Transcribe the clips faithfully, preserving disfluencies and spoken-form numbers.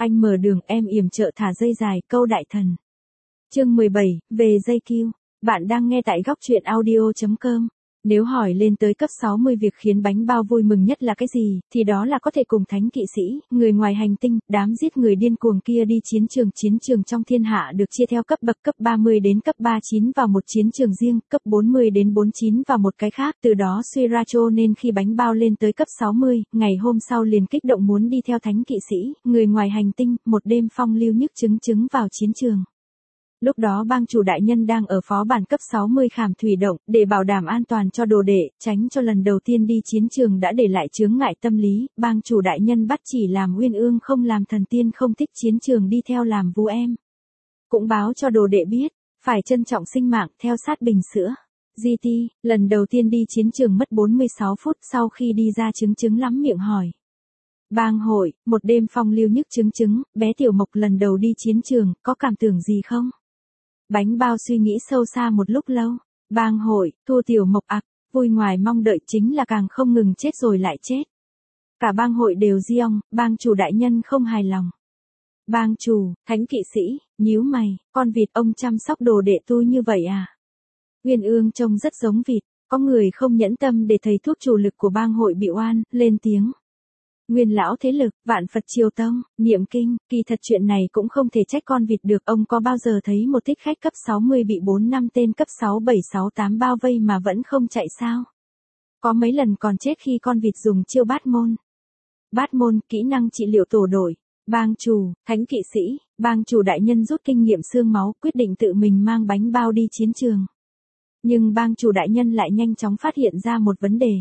Anh mở đường, em yểm trợ thả dây dài, câu đại thần. Chương mười bảy, về dây kiu. Bạn đang nghe tại góc truyện audio chấm com. Nếu hỏi lên tới cấp sáu mươi việc khiến bánh bao vui mừng nhất là cái gì, thì đó là có thể cùng thánh kỵ sĩ, người ngoài hành tinh, đám giết người điên cuồng kia đi chiến trường. Chiến trường trong thiên hạ được chia theo cấp bậc cấp ba mươi đến cấp ba mươi chín vào một chiến trường riêng, cấp bốn mươi đến bốn mươi chín vào một cái khác, từ đó suy ra cho nên khi bánh bao lên tới cấp sáu mươi, ngày hôm sau liền kích động muốn đi theo thánh kỵ sĩ, người ngoài hành tinh, một đêm phong lưu nhức chứng chứng vào chiến trường. Lúc đó bang chủ đại nhân đang ở phó bản cấp sáu mươi Khảm Thủy Động, để bảo đảm an toàn cho đồ đệ, tránh cho lần đầu tiên đi chiến trường đã để lại chướng ngại tâm lý, bang chủ đại nhân bắt chỉ làm Uyên Ương không làm thần tiên không thích chiến trường đi theo làm vú em. Cũng báo cho đồ đệ biết, phải trân trọng sinh mạng theo sát bình sữa. giê tê, lần đầu tiên đi chiến trường mất bốn mươi sáu phút sau khi đi ra chứng chứng lắm miệng hỏi. Bang hội, một đêm phong lưu nhức chứng chứng, bé Tiểu Mộc lần đầu đi chiến trường, có cảm tưởng gì không? Bánh bao suy nghĩ sâu xa một lúc lâu. Bang hội, thua Tiểu Mộc ặc, vui ngoài mong đợi chính là càng không ngừng chết rồi lại chết. Cả bang hội đều giong, bang chủ đại nhân không hài lòng. Bang chủ, thánh kỵ sĩ, nhíu mày, con vịt ông chăm sóc đồ đệ tôi như vậy à? Uyên Ương trông rất giống vịt, có người không nhẫn tâm để thầy thuốc chủ lực của bang hội bị oan, lên tiếng. Nguyên lão thế lực, vạn Phật triều tông, niệm kinh, kỳ thật chuyện này cũng không thể trách con vịt được. Ông có bao giờ thấy một thích khách cấp sáu mươi bị bốn năm tên cấp sáu bảy sáu tám bao vây mà vẫn không chạy sao? Có mấy lần còn chết khi con vịt dùng chiêu bát môn. Bát môn, kỹ năng trị liệu tổ đổi. Bang chủ, thánh kỵ sĩ, bang chủ đại nhân rút kinh nghiệm xương máu, quyết định tự mình mang bánh bao đi chiến trường. Nhưng bang chủ đại nhân lại nhanh chóng phát hiện ra một vấn đề.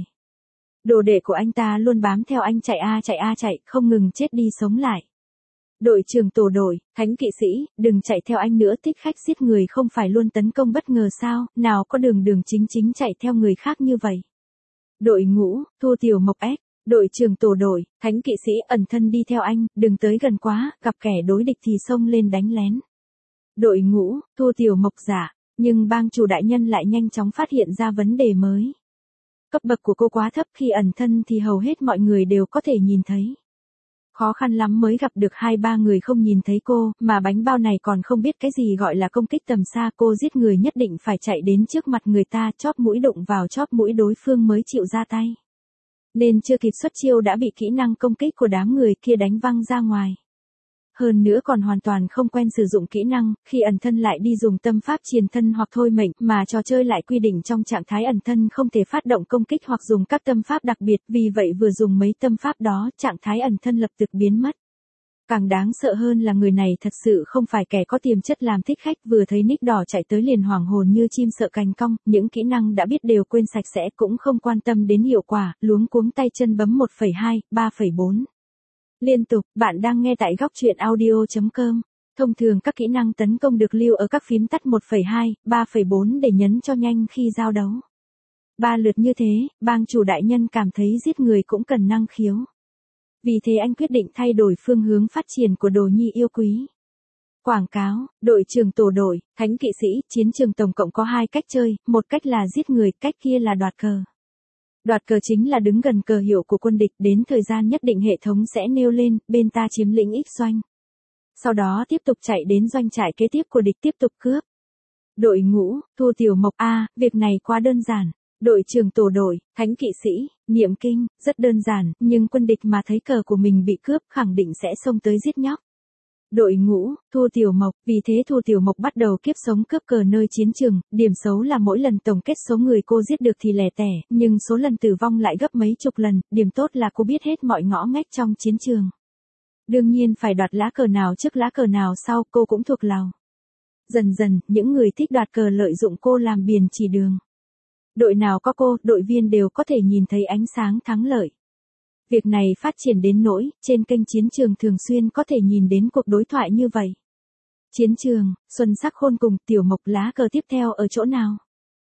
Đồ đệ của anh ta luôn bám theo anh chạy a chạy a chạy, không ngừng chết đi sống lại. Đội trưởng tổ đội, thánh kỵ sĩ, đừng chạy theo anh nữa, thích khách giết người không phải luôn tấn công bất ngờ sao, nào có đường đường chính chính chạy theo người khác như vậy. Đội ngũ, thua Tiểu Mộc ép, đội trưởng tổ đội, thánh kỵ sĩ ẩn thân đi theo anh, đừng tới gần quá, gặp kẻ đối địch thì xông lên đánh lén. Đội ngũ, thua Tiểu Mộc giả, nhưng bang chủ đại nhân lại nhanh chóng phát hiện ra vấn đề mới. Cấp bậc của cô quá thấp, khi ẩn thân thì hầu hết mọi người đều có thể nhìn thấy. Khó khăn lắm mới gặp được hai ba người không nhìn thấy cô, mà bánh bao này còn không biết cái gì gọi là công kích tầm xa. Cô giết người nhất định phải chạy đến trước mặt người ta, chóp mũi đụng vào chóp mũi đối phương mới chịu ra tay. Nên chưa kịp xuất chiêu đã bị kỹ năng công kích của đám người kia đánh văng ra ngoài. Hơn nữa còn hoàn toàn không quen sử dụng kỹ năng, khi ẩn thân lại đi dùng tâm pháp triền thân hoặc thôi mệnh, mà trò chơi lại quy định trong trạng thái ẩn thân không thể phát động công kích hoặc dùng các tâm pháp đặc biệt, vì vậy vừa dùng mấy tâm pháp đó, trạng thái ẩn thân lập tức biến mất. Càng đáng sợ hơn là người này thật sự không phải kẻ có tiềm chất làm thích khách, vừa thấy nick đỏ chạy tới liền hoảng hồn như chim sợ cành cong, những kỹ năng đã biết đều quên sạch sẽ, cũng không quan tâm đến hiệu quả, luống cuống tay chân bấm một phẩy hai, ba phẩy bốn. Liên tục, bạn đang nghe tại góc truyện audio chấm com. Thông thường các kỹ năng tấn công được lưu ở các phím tắt một phẩy hai, ba phẩy bốn để nhấn cho nhanh khi giao đấu. Ba lượt như thế, bang chủ đại nhân cảm thấy giết người cũng cần năng khiếu. Vì thế anh quyết định thay đổi phương hướng phát triển của đồ nhi yêu quý. Quảng cáo, đội trưởng tổ đội, thánh kỵ sĩ, chiến trường tổng cộng có hai cách chơi, một cách là giết người, cách kia là đoạt cờ. Đoạt cờ chính là đứng gần cờ hiệu của quân địch, đến thời gian nhất định hệ thống sẽ nêu lên, bên ta chiếm lĩnh X doanh. Sau đó tiếp tục chạy đến doanh trại kế tiếp của địch tiếp tục cướp. Đội ngũ, thua Tiểu Mộc A, việc này quá đơn giản. Đội trưởng tổ đội, thánh kỵ sĩ, niệm kinh, rất đơn giản, nhưng quân địch mà thấy cờ của mình bị cướp khẳng định sẽ xông tới giết nhóc. Đội ngũ, thua Tiểu Mộc, vì thế thua Tiểu Mộc bắt đầu kiếp sống cướp cờ nơi chiến trường, điểm xấu là mỗi lần tổng kết số người cô giết được thì lẻ tẻ, nhưng số lần tử vong lại gấp mấy chục lần, điểm tốt là cô biết hết mọi ngõ ngách trong chiến trường. Đương nhiên phải đoạt lá cờ nào trước lá cờ nào sau, cô cũng thuộc lòng. Dần dần, những người thích đoạt cờ lợi dụng cô làm biển chỉ đường. Đội nào có cô, đội viên đều có thể nhìn thấy ánh sáng thắng lợi. Việc này phát triển đến nỗi, trên kênh chiến trường thường xuyên có thể nhìn đến cuộc đối thoại như vậy. Chiến trường, Xuân Sắc Khôn cùng Tiểu Mộc lá cờ tiếp theo ở chỗ nào?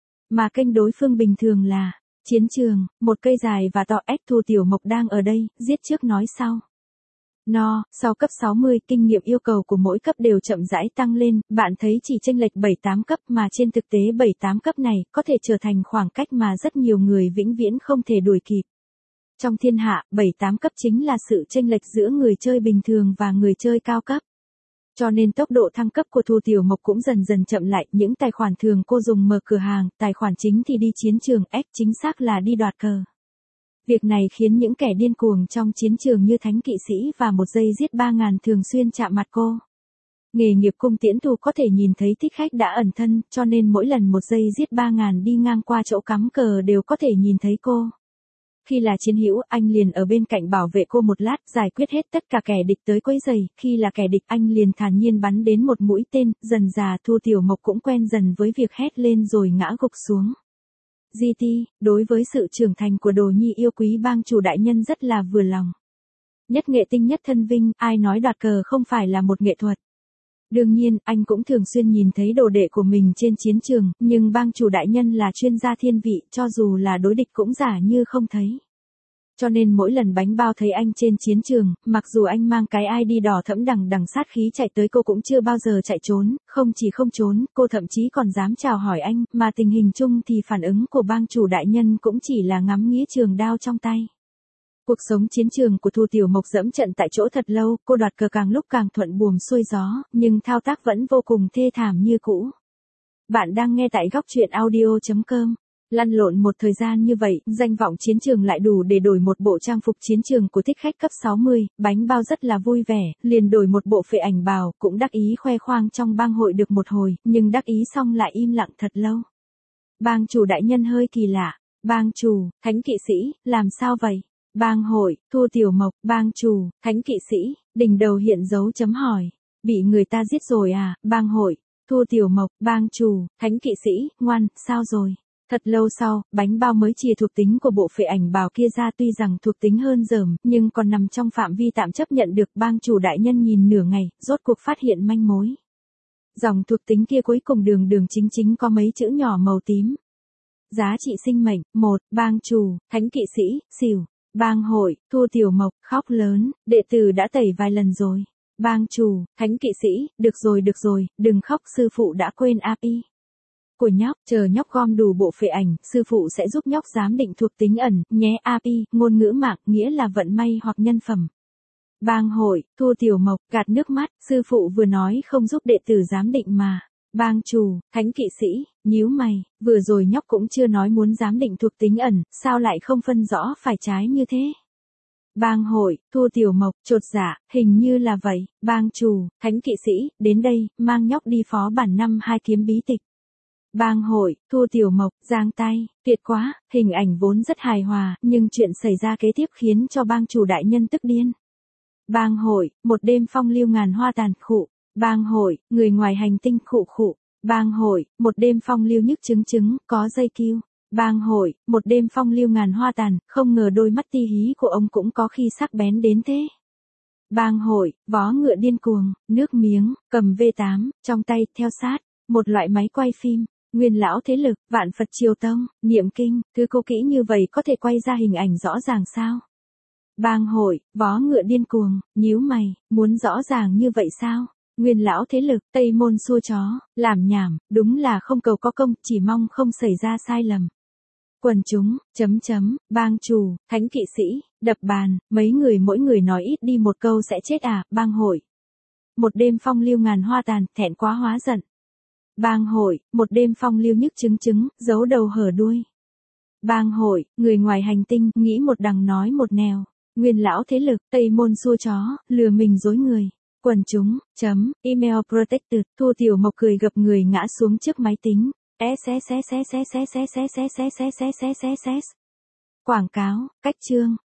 Mà kênh đối phương bình thường là, chiến trường, một cây dài và to ép thua Tiểu Mộc đang ở đây, giết trước nói sau. No, sau cấp sáu mươi, kinh nghiệm yêu cầu của mỗi cấp đều chậm rãi tăng lên, bạn thấy chỉ chênh lệch bảy tám cấp mà trên thực tế bảy tám cấp này có thể trở thành khoảng cách mà rất nhiều người vĩnh viễn không thể đuổi kịp. Trong thiên hạ, bảy tám cấp chính là sự chênh lệch giữa người chơi bình thường và người chơi cao cấp. Cho nên tốc độ thăng cấp của Thu Tiểu Mộc cũng dần dần chậm lại, những tài khoản thường cô dùng mở cửa hàng, tài khoản chính thì đi chiến trường, ép chính xác là đi đoạt cờ. Việc này khiến những kẻ điên cuồng trong chiến trường như Thánh Kỵ Sĩ và một giây giết ba ngàn thường xuyên chạm mặt cô. Nghề nghiệp cung tiễn thù có thể nhìn thấy thích khách đã ẩn thân, cho nên mỗi lần một giây giết ba ngàn đi ngang qua chỗ cắm cờ đều có thể nhìn thấy cô. Khi là chiến hữu, anh liền ở bên cạnh bảo vệ cô một lát, giải quyết hết tất cả kẻ địch tới quấy rầy, khi là kẻ địch anh liền thản nhiên bắn đến một mũi tên, dần dà Thu Tiểu Mộc cũng quen dần với việc hét lên rồi ngã gục xuống. giê tê, đối với sự trưởng thành của Đồ Nhi yêu quý bang chủ đại nhân rất là vừa lòng. Nhất nghệ tinh nhất thân vinh, ai nói đoạt cờ không phải là một nghệ thuật. Đương nhiên, anh cũng thường xuyên nhìn thấy đồ đệ của mình trên chiến trường, nhưng bang chủ đại nhân là chuyên gia thiên vị, cho dù là đối địch cũng giả như không thấy. Cho nên mỗi lần bánh bao thấy anh trên chiến trường, mặc dù anh mang cái i đê đỏ thẫm đằng đằng sát khí chạy tới cô cũng chưa bao giờ chạy trốn, không chỉ không trốn, cô thậm chí còn dám chào hỏi anh, mà tình hình chung thì phản ứng của bang chủ đại nhân cũng chỉ là ngắm nghía trường đao trong tay. Cuộc sống chiến trường của Thu Tiểu Mộc dẫm trận tại chỗ thật lâu, cô đoạt cờ càng lúc càng thuận buồm xuôi gió, nhưng thao tác vẫn vô cùng thê thảm như cũ. Bạn đang nghe tại góc truyện audio chấm com. Lăn lộn một thời gian như vậy, danh vọng chiến trường lại đủ để đổi một bộ trang phục chiến trường của thích khách cấp sáu mươi, bánh bao rất là vui vẻ, liền đổi một bộ phệ ảnh bào, cũng đắc ý khoe khoang trong bang hội được một hồi, nhưng đắc ý xong lại im lặng thật lâu. Bang chủ đại nhân hơi kỳ lạ, bang chủ, Thánh Kỵ Sĩ, làm sao vậy? Bang hội, Thu Tiểu Mộc, bang chủ, Thánh Kỵ Sĩ, đỉnh đầu hiện dấu chấm hỏi. Bị người ta giết rồi à, bang hội, Thu Tiểu Mộc, bang chủ, Thánh Kỵ Sĩ, ngoan, sao rồi? Thật lâu sau, bánh bao mới chia thuộc tính của bộ phệ ảnh bào kia ra, tuy rằng thuộc tính hơn dởm, nhưng còn nằm trong phạm vi tạm chấp nhận được. Bang chủ đại nhân nhìn nửa ngày, rốt cuộc phát hiện manh mối. Dòng thuộc tính kia cuối cùng đường đường chính chính có mấy chữ nhỏ màu tím. Giá trị sinh mệnh, một, bang chủ, Thánh Kỵ Sĩ, xỉu. Bang hội, Thu Tiểu Mộc, khóc lớn, đệ tử đã tẩy vài lần rồi. Bang chủ, Thánh Kỵ Sĩ, được rồi được rồi, đừng khóc, sư phụ đã quên a pê i của nhóc, chờ nhóc gom đủ bộ phệ ảnh, sư phụ sẽ giúp nhóc giám định thuộc tính ẩn, nhé. a pê i, ngôn ngữ mạng, nghĩa là vận may hoặc nhân phẩm. Bang hội, Thu Tiểu Mộc, gạt nước mắt, sư phụ vừa nói không giúp đệ tử giám định mà. Bang chủ, Thánh Kỵ Sĩ, nhíu mày, vừa rồi nhóc cũng chưa nói muốn giám định thuộc tính ẩn, sao lại không phân rõ phải trái như thế? Bang hội, Thu Tiểu Mộc, chột dạ, hình như là vậy. Bang chủ, Thánh Kỵ Sĩ, đến đây, mang nhóc đi phó bản năm hai kiếm bí tịch. Bang hội, Thu Tiểu Mộc, giang tay, tuyệt quá, hình ảnh vốn rất hài hòa, nhưng chuyện xảy ra kế tiếp khiến cho bang chủ đại nhân tức điên. Bang hội, một đêm phong lưu ngàn hoa tàn, khụ. Bang hội, người ngoài hành tinh, khụ khụ. Bang hội, một đêm phong lưu nhức chứng chứng, có dây kiêu. Bang hội, một đêm phong lưu ngàn hoa tàn, không ngờ đôi mắt ti hí của ông cũng có khi sắc bén đến thế. Bang hội, vó ngựa điên cuồng, nước miếng, cầm vê tám, trong tay, theo sát, một loại máy quay phim. Nguyên lão thế lực, vạn Phật triều tông, niệm kinh, thứ cô kỹ như vậy có thể quay ra hình ảnh rõ ràng sao? Bang hội, vó ngựa điên cuồng, nhíu mày, muốn rõ ràng như vậy sao? Nguyên lão thế lực, Tây môn xua chó, làm nhảm, đúng là không cầu có công, chỉ mong không xảy ra sai lầm. Quần chúng, chấm chấm, bang chủ, Thánh Kỵ Sĩ, đập bàn, mấy người mỗi người nói ít đi một câu sẽ chết à, bang hội. Một đêm phong lưu ngàn hoa tàn, thẹn quá hóa giận. Bang hội, một đêm phong lưu nhức chứng chứng, giấu đầu hở đuôi. Bang hội, người ngoài hành tinh, nghĩ một đằng nói một nẻo. Nguyên lão thế lực, Tây môn xua chó, lừa mình dối người. Quần chúng, chấm, email protected, Thu Tiểu Mộc cười gập người ngã xuống trước máy tính. Quảng cáo, cách chương.